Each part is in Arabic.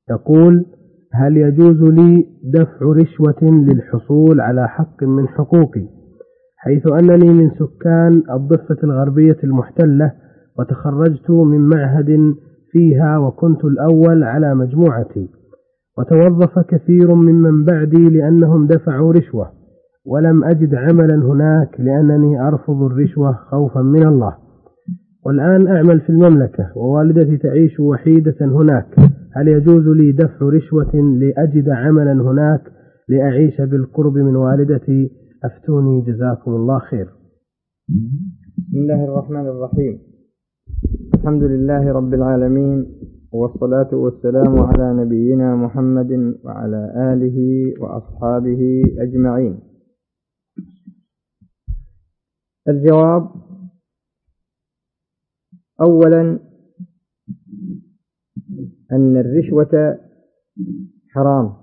يقول: هل يجوز لي دفع رشوة للحصول على حق من حقوقي، حيث أنني من سكان الضفة الغربية المحتلة، وتخرجت من معهد فيها وكنت الأول على مجموعتي، وتوظف كثير ممن بعدي لأنهم دفعوا رشوة، ولم أجد عملا هناك لأنني أرفض الرشوة خوفا من الله، والآن أعمل في المملكة ووالدتي تعيش وحيدة هناك، هل يجوز لي دفع رشوة لأجد عملا هناك لأعيش بالقرب من والدتي؟ أفتوني جزاكم الله خير. بسم الله الرحمن الرحيم. الحمد لله رب العالمين، والصلاة والسلام على نبينا محمد وعلى آله وأصحابه أجمعين. الجواب: أولا، أن الرشوة حرام،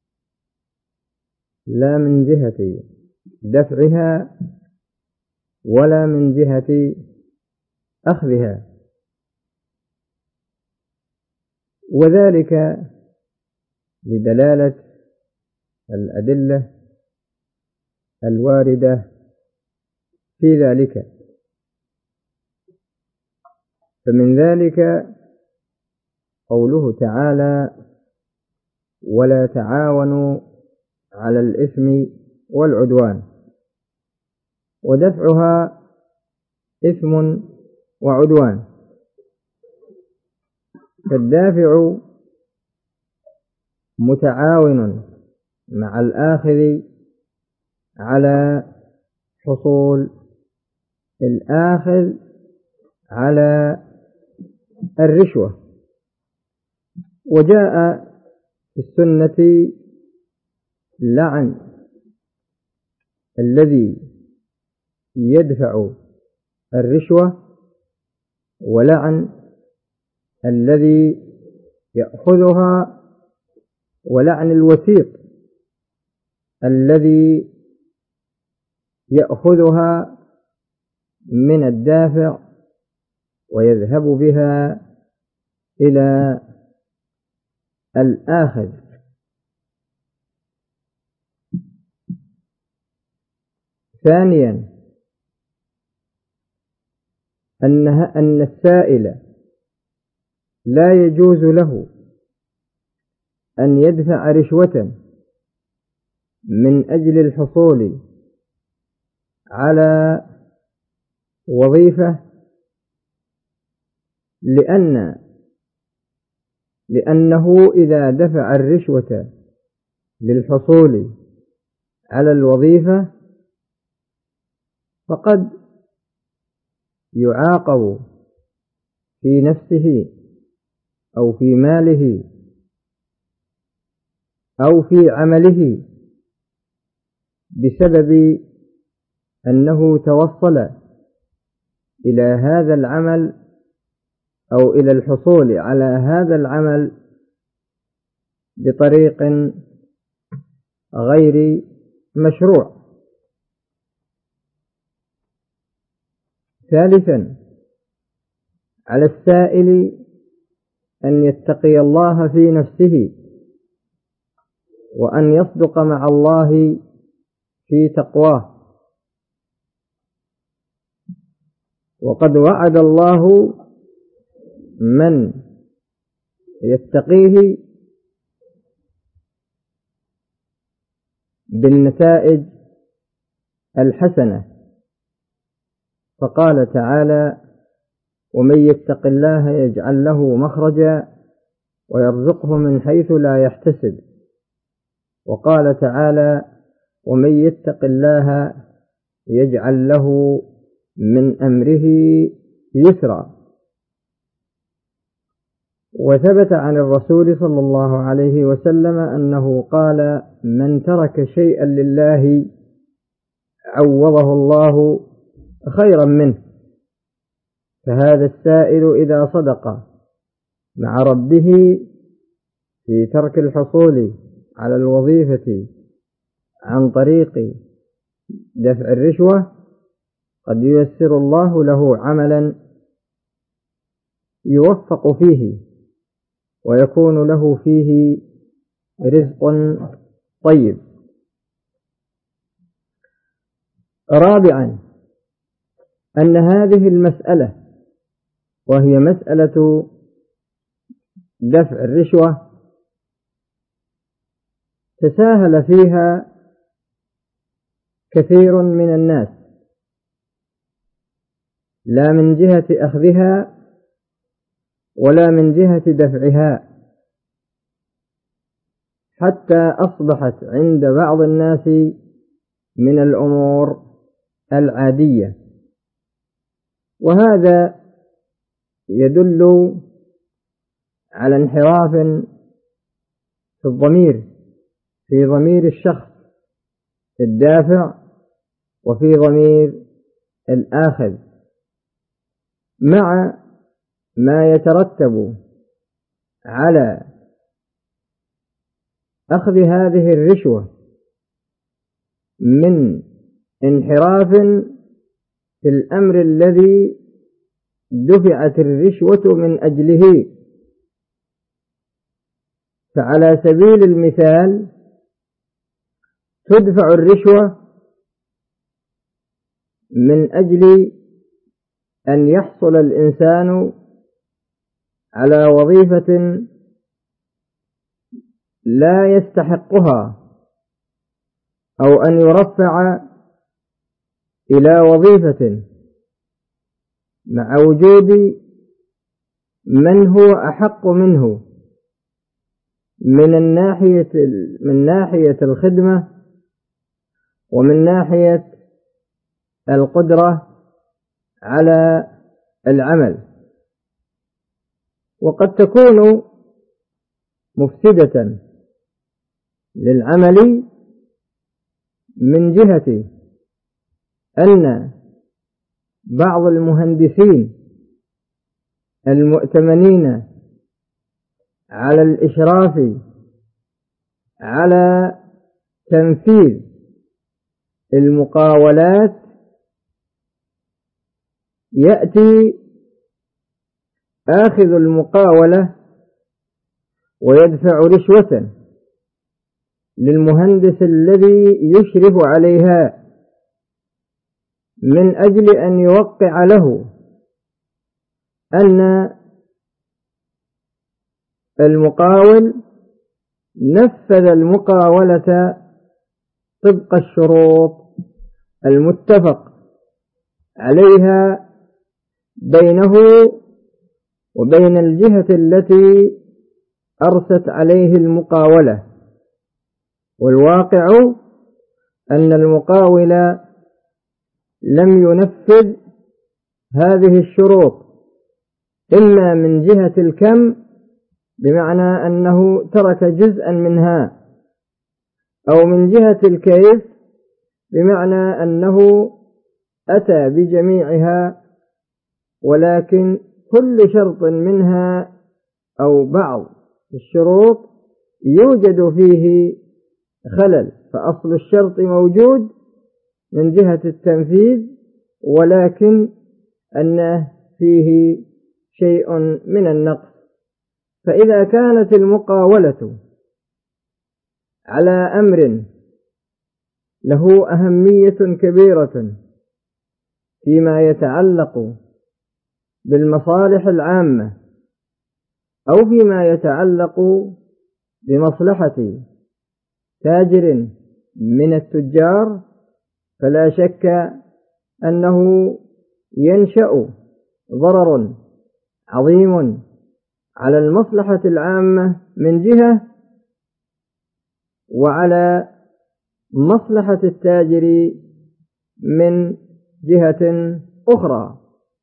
لا من جهة دفعها ولا من جهة أخذها، وذلك لدلالة الأدلة الواردة في ذلك. فمن ذلك قوله تعالى: ولا تعاونوا على الإثم والعدوان، ودفعها إثم وعدوان، فالدافع متعاون مع الآخذ على حصول الآخذ على الرشوة. وجاء في السنة لعن الذي يدفع الرشوة، ولعن الذي يأخذها، ولعن الوسيط الذي يأخذها من الدافع ويذهب بها إلى الآخذ. ثانيا، أن السائل لا يجوز له أن يدفع رشوة من أجل الحصول على وظيفة، لأنه إذا دفع الرشوة للحصول على الوظيفة فقد يعاقب في نفسه أو في ماله أو في عمله بسبب أنه توصل إلى هذا العمل أو إلى الحصول على هذا العمل بطريق غير مشروع. ثالثا، على السائل أن يتقي الله في نفسه، وأن يصدق مع الله في تقواه، وقد وعد الله من يتقيه بالنتائج الحسنة، فقال تعالى: ومن يتق الله يجعل له مخرجا ويرزقه من حيث لا يحتسب. وقال تعالى: ومن يتق الله يجعل له من أمره يسرا. وثبت عن الرسول صلى الله عليه وسلم أنه قال: من ترك شيئا لله عوضه الله خيرا منه. فهذا السائل إذا صدق مع ربه في ترك الحصول على الوظيفة عن طريق دفع الرشوة قد ييسر الله له عملا يوفق فيه ويكون له فيه رزق طيب. رابعا، أن هذه المسألة وهي مسألة دفع الرشوة تساهل فيها كثير من الناس، لا من جهة أخذها ولا من جهة دفعها، حتى أصبحت عند بعض الناس من الأمور العادية، وهذا يدل على انحراف في الضمير، في ضمير الشخص الدافع وفي ضمير الآخذ، مع ما يترتب على أخذ هذه الرشوة من انحراف في الأمر الذي دفعت الرشوة من أجله. فعلى سبيل المثال تدفع الرشوة من أجل أن يحصل الإنسان على وظيفة لا يستحقها، أو أن يرفع إلى وظيفة مع وجود من هو أحق منه من ناحية الخدمة ومن ناحية القدرة على العمل، وقد تكون مفسدة للعمل من جهة أن بعض المهندسين المؤتمنين على الإشراف على تنفيذ المقاولات يأتي آخذ المقاولة ويدفع رشوة للمهندس الذي يشرف عليها من أجل أن يوقع له أن المقاول نفذ المقاولة طبق الشروط المتفق عليها بينه وبين الجهة التي أرست عليه المقاولة. والواقع أن المقاول لم ينفذ هذه الشروط، إما من جهة الكم بمعنى أنه ترك جزءا منها، أو من جهة الكيف بمعنى أنه أتى بجميعها ولكن كل شرط منها أو بعض الشروط يوجد فيه خلل، فأصل الشرط موجود من جهة التنفيذ ولكن أنه فيه شيء من النقص. فإذا كانت المقاولة على أمر له أهمية كبيرة فيما يتعلق بالمصالح العامة أو فيما يتعلق بمصلحة تاجر من التجار، فلا شك أنه ينشأ ضرر عظيم على المصلحة العامة من جهة، وعلى مصلحة التاجر من جهة أخرى.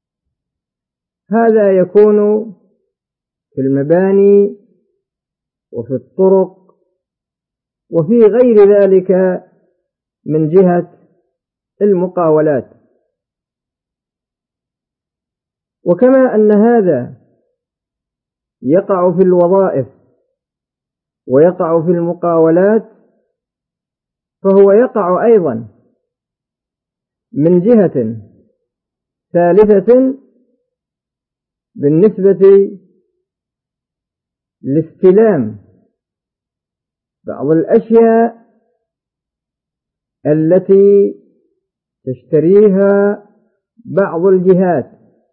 هذا يكون في المباني وفي الطرق وفي غير ذلك من جهة المقاولات. وكما أن هذا يقع في الوظائف ويقع في المقاولات، فهو يقع أيضا من جهة ثالثة بالنسبة لاستلام بعض الأشياء التي تشتريها بعض الجهات،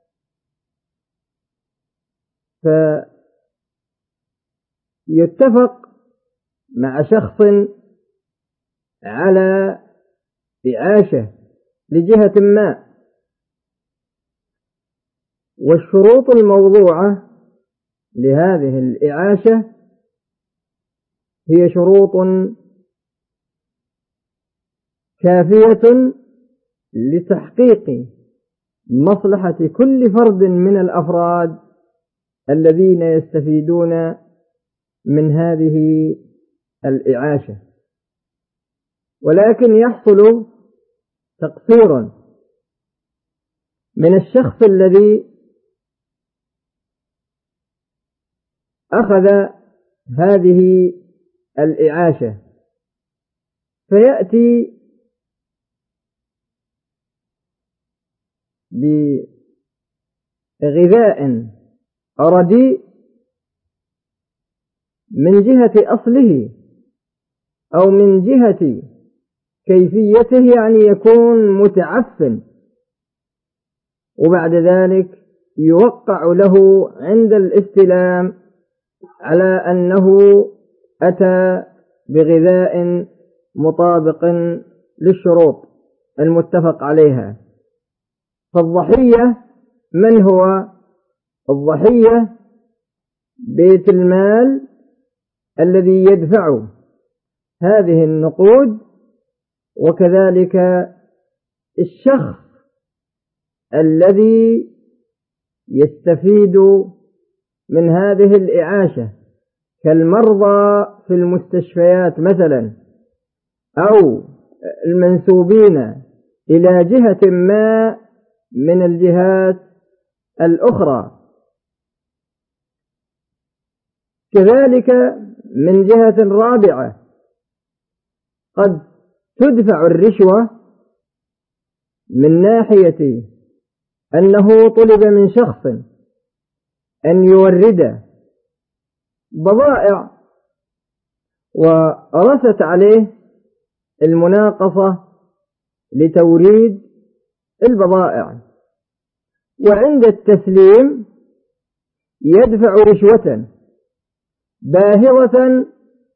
فيتفق مع شخص على إعاشة لجهة ما، والشروط الموضوعة لهذه الإعاشة هي شروط كافية لتحقيق مصلحة كل فرد من الأفراد الذين يستفيدون من هذه الإعاشة، ولكن يحصل تقصير من الشخص الذي أخذ هذه الإعاشة، فيأتي بغذاء رديء من جهة أصله أو من جهة كيفيته، يعني يكون متعفن، وبعد ذلك يوقع له عند الاستلام على أنه أتى بغذاء مطابق للشروط المتفق عليها. فالضحية من هو؟ الضحية بيت المال الذي يدفع هذه النقود، وكذلك الشخص الذي يستفيد من هذه الإعاشة كالمرضى في المستشفيات مثلا، أو المنسوبين إلى جهة ما من الجهات الأخرى. كذلك من جهة رابعة قد تدفع الرشوة من ناحية أنه طلب من شخص أن يورد بضائع ورست عليه المناقصة لتوريد البضائع، وعند التسليم يدفع رشوة باهظة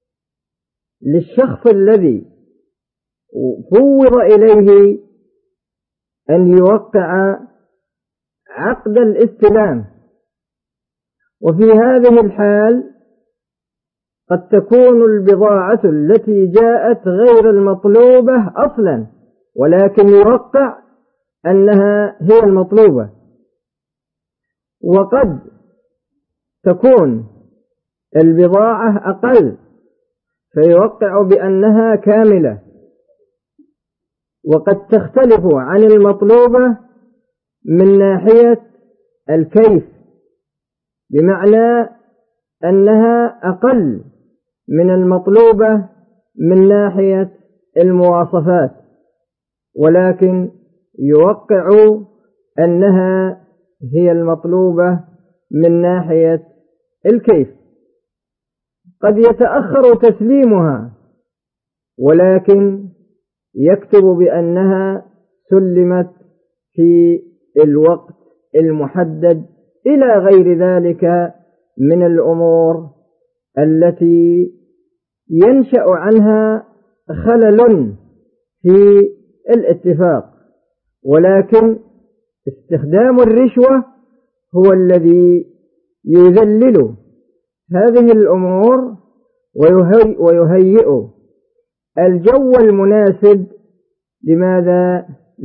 للشخص الذي فوض إليه أن يوقع عقد الاستلام. وفي هذه الحال قد تكون البضاعة التي جاءت غير المطلوبة أصلا، ولكن يوقع أنها هي المطلوبة، وقد تكون البضاعة أقل فيوقع بأنها كاملة، وقد تختلف عن المطلوبة من ناحية الكيف، بمعنى أنها أقل من المطلوبة من ناحية المواصفات، ولكن يوقع أنها هي المطلوبة من ناحية الكيف. قد يتأخر تسليمها، ولكن يكتب بأنها سلمت في الوقت المحدد، إلى غير ذلك من الأمور التي ينشأ عنها خلل في الاتفاق. ولكن استخدام الرشوة هو الذي يذلل هذه الأمور ويهيئ الجو المناسب. لماذا؟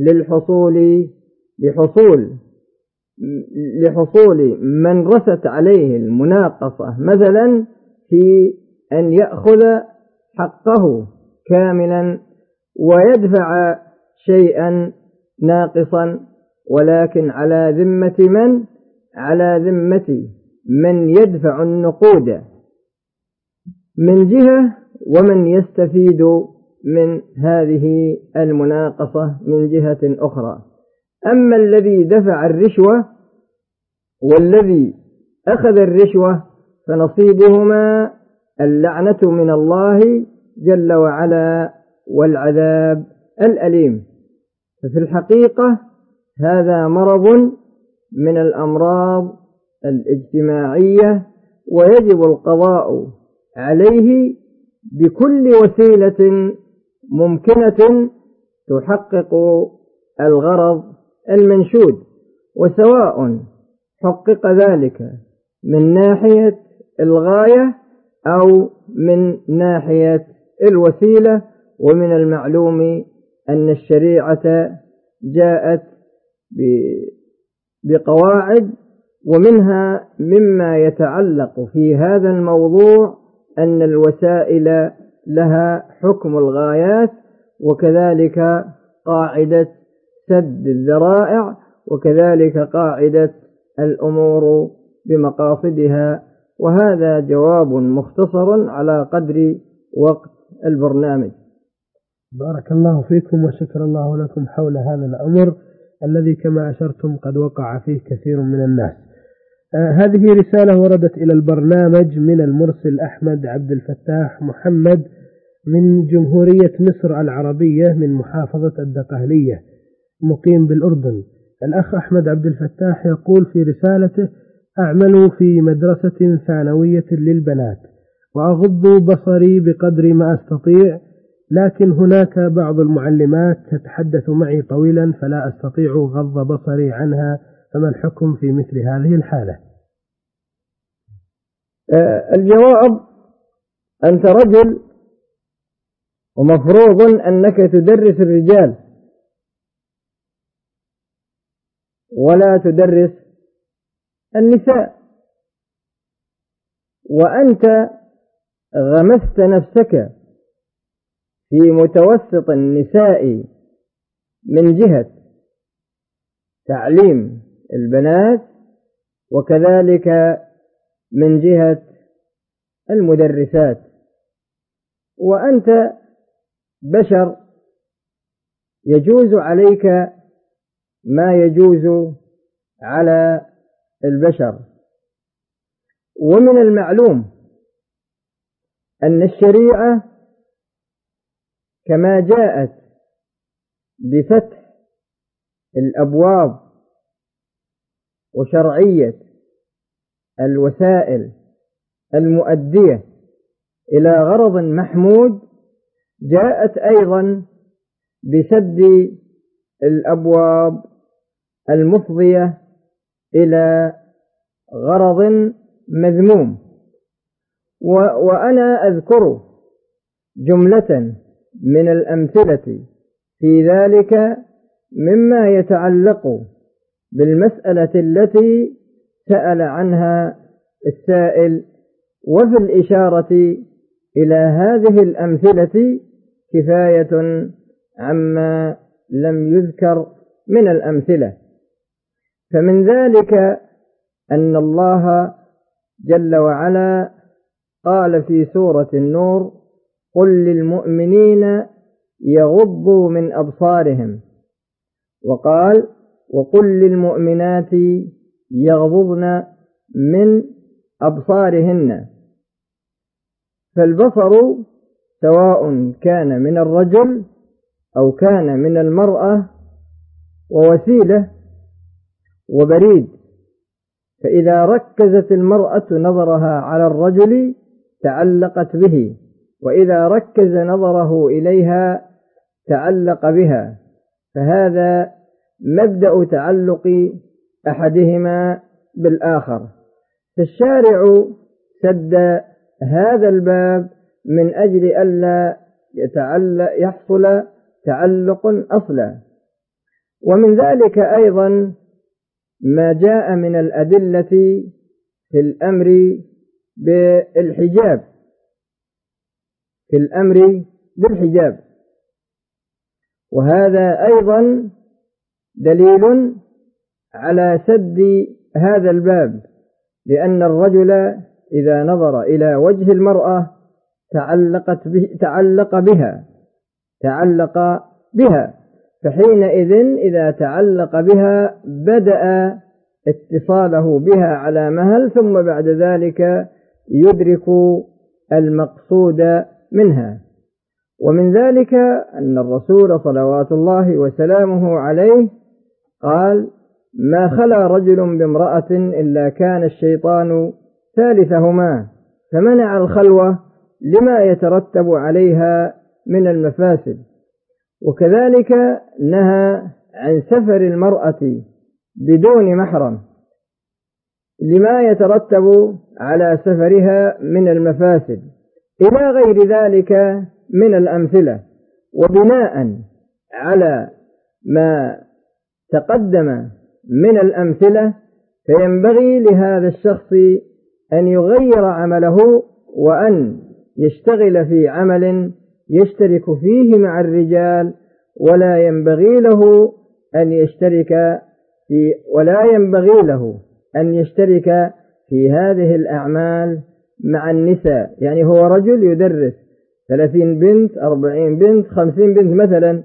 لحصول من رست عليه المناقصة مثلا في أن يأخذ حقه كاملا ويدفع شيئا ناقصا، ولكن على ذمة من؟ على ذمة من يدفع النقود من جهة، ومن يستفيد من هذه المناقصة من جهة أخرى. أما الذي دفع الرشوة والذي أخذ الرشوة فنصيبهما اللعنة من الله جل وعلا والعذاب الأليم. ففي الحقيقة هذا مرض من الأمراض الاجتماعية، ويجب القضاء عليه بكل وسيلة ممكنة تحقق الغرض المنشود، وسواء حقق ذلك من ناحية الغاية أو من ناحية الوسيلة. ومن المعلوم أن الشريعة جاءت بقواعد، ومنها مما يتعلق في هذا الموضوع أن الوسائل لها حكم الغايات، وكذلك قاعدة سد الذرائع، وكذلك قاعدة الأمور بمقاصدها. وهذا جواب مختصر على قدر وقت البرنامج. بارك الله فيكم وشكر الله لكم حول هذا الأمر الذي كما أشرتم قد وقع فيه كثير من الناس. هذه رسالة وردت إلى البرنامج من المرسل أحمد عبد الفتاح محمد من جمهورية مصر العربية من محافظة الدقهلية، مقيم بالأردن. الأخ أحمد عبد الفتاح يقول في رسالته: أعمل في مدرسة ثانوية للبنات وأغض بصري بقدر ما أستطيع، لكن هناك بعض المعلمات تتحدث معي طويلا فلا أستطيع غض بصري عنها، فما الحكم في مثل هذه الحالة؟ الجواب: أنت رجل ومفروض أنك تدرس الرجال ولا تدرس النساء، وأنت غمست نفسك في متوسط النساء من جهة تعليم البنات، وكذلك من جهة المدرسات، وأنت بشر يجوز عليك ما يجوز على البشر. ومن المعلوم أن الشريعة كما جاءت بفتح الأبواب وشرعية الوسائل المؤدية إلى غرض محمود، جاءت أيضا بسد الأبواب المفضية إلى غرض مذموم. وأنا أذكر جملة من الأمثلة في ذلك مما يتعلق بالمسألة التي سأل عنها السائل، وفي الإشارة إلى هذه الأمثلة كفاية عما لم يذكر من الأمثلة. فمن ذلك أن الله جل وعلا قال في سورة النور: قل للمؤمنين يغضوا من أبصارهم، وقال: وقل للمؤمنات يغضضن من أبصارهن. فالبصر سواء كان من الرجل أو كان من المرأة ووسيلة وبريد، فإذا ركزت المرأة نظرها على الرجل تعلقت به، وإذا ركز نظره إليها تعلق بها، فهذا مبدأ تعلق أحدهما بالآخر. فالشارع سد هذا الباب من أجل ألا يحصل تعلق أصلا. ومن ذلك أيضا ما جاء من الأدلة في الأمر بالحجاب، وهذا أيضا دليل على سد هذا الباب، لأن الرجل إذا نظر إلى وجه المرأة تعلق بها، فحينئذ إذا تعلق بها بدأ اتصاله بها على مهل، ثم بعد ذلك يدرك المقصود منها. ومن ذلك أن الرسول صلوات الله وسلامه عليه قال: ما خلا رجل بامرأة إلا كان الشيطان ثالثهما، فمنع الخلوة لما يترتب عليها من المفاسد. وكذلك نهى عن سفر المرأة بدون محرم لما يترتب على سفرها من المفاسد، إلى غير ذلك من الأمثلة. وبناء على ما تقدم من الأمثلة، فينبغي لهذا الشخص أن يغير عمله وأن يشتغل في عمل يشترك فيه مع الرجال، ولا ينبغي له أن يشترك في هذه الأعمال مع النساء. يعني هو رجل يدرس 30 بنت 40 بنت 50 بنت مثلا،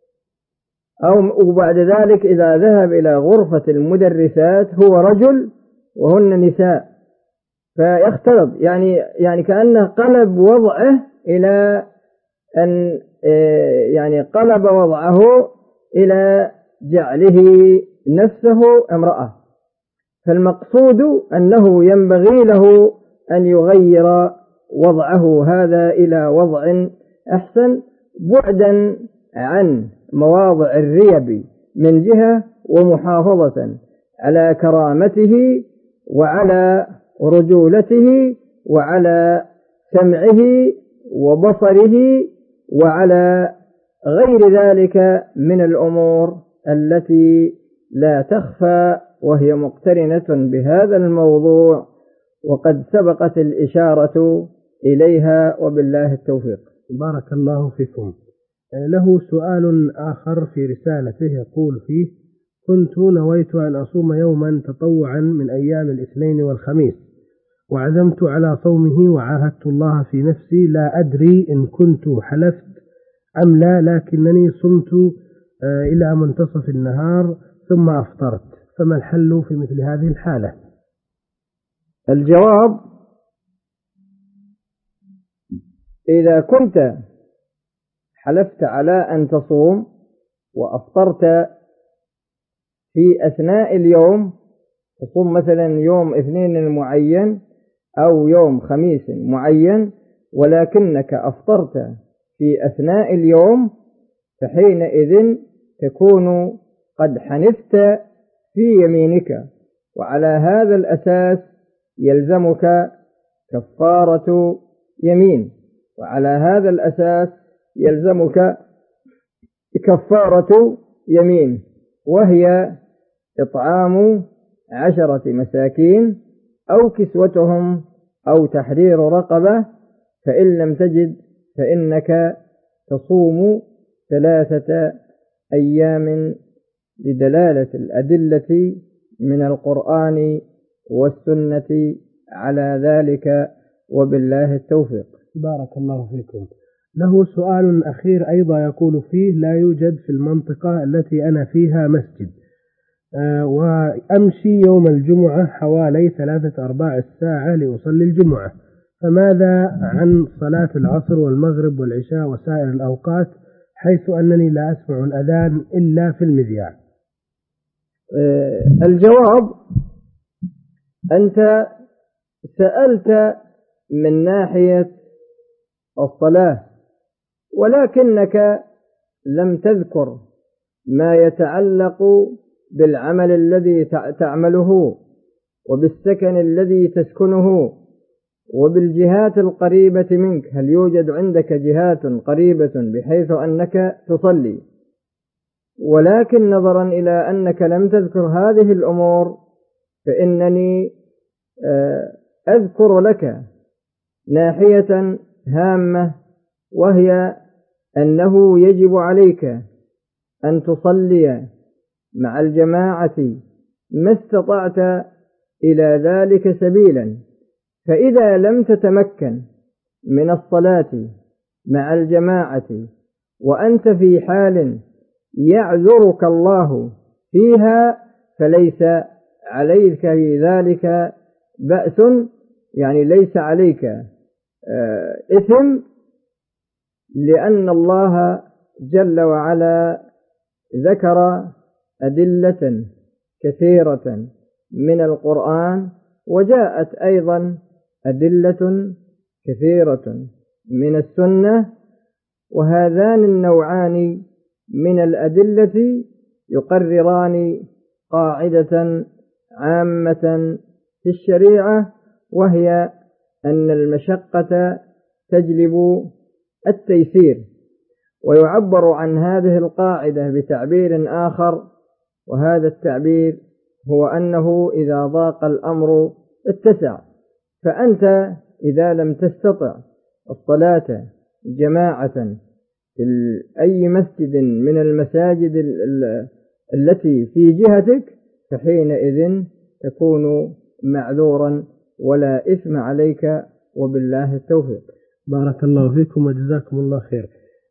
وبعد ذلك إذا ذهب إلى غرفة المدرسات هو رجل وهن نساء، فيختلط، يعني كأنه قلب وضعه إلى أن قلب وضعه إلى جعله نفسه امرأة. فالمقصود أنه ينبغي له أن يغير وضعه هذا إلى وضع أحسن، بعدا عن مواضع الريب من جهة، ومحافظة على كرامته وعلى رجولته وعلى سمعه وبصره وعلى غير ذلك من الأمور التي لا تخفى وهي مقترنة بهذا الموضوع، وقد سبقت الإشارة إليها، وبالله التوفيق. بارك الله فيكم. له سؤال آخر في رسالته يقول فيه: كنت نويت أن أصوم يوما تطوعا من أيام الاثنين والخميس، وعزمت على صومه، وعاهدت الله في نفسي، لا أدري إن كنت حلفت أم لا، لكنني صمت إلى منتصف النهار ثم أفطرت، فما الحل في مثل هذه الحالة؟ الجواب: إذا كنت حلفت على أن تصوم وأفطرت في أثناء اليوم، تصوم مثلا يوم اثنين معين أو يوم خميس معين، ولكنك أفطرت في أثناء اليوم، فحينئذ تكون قد حنثت في يمينك، وعلى هذا الأساس يلزمك كفارة يمين، وعلى هذا الأساس يلزمك كفارة يمين، وهي إطعام 10 مساكين أو كسوتهم أو تحرير رقبة، فإن لم تجد فإنك تصوم 3 أيام لدلالة الأدلة من القرآن والسنة على ذلك، وبالله التوفيق. بارك الله فيكم. له سؤال أخير أيضا يقول فيه: لا يوجد في المنطقة التي أنا فيها مسجد، وأمشي يوم الجمعة حوالي 3/4 الساعة لأصلي الجمعة، فماذا عن صلاة العصر والمغرب والعشاء وسائر الأوقات، حيث أنني لا أسمع الأذان إلا في المذياع؟ الجواب: أنت سألت من ناحية الصلاة، ولكنك لم تذكر ما يتعلق بالعمل الذي تعمله، وبالسكن الذي تسكنه، وبالجهات القريبة منك. هل يوجد عندك جهات قريبة بحيث أنك تصلي؟ ولكن نظرا إلى أنك لم تذكر هذه الأمور، فإنني أذكر لك ناحية هامة، وهي أنه يجب عليك أن تصلي مع الجماعة ما استطعت إلى ذلك سبيلا. فإذا لم تتمكن من الصلاة مع الجماعة وأنت في حال يعذرك الله فيها، فليس عليك في ذلك بأس، يعني ليس عليك إثم، لأن الله جل وعلا ذكر أدلة كثيرة من القرآن، وجاءت أيضا أدلة كثيرة من السنة، وهذان النوعان من الأدلة يقرران قاعدة عامة في الشريعة، وهي أن المشقة تجلب التيسير. ويعبر عن هذه القاعدة بتعبير آخر، وهذا التعبير هو أنه إذا ضاق الأمر اتسع. فأنت إذا لم تستطع الصلاة جماعة في أي مسجد من المساجد التي في جهتك، فحينئذ تكون معذورا ولا إثم عليك، وبالله التوفيق. بارك الله فيكم وجزاكم الله خير.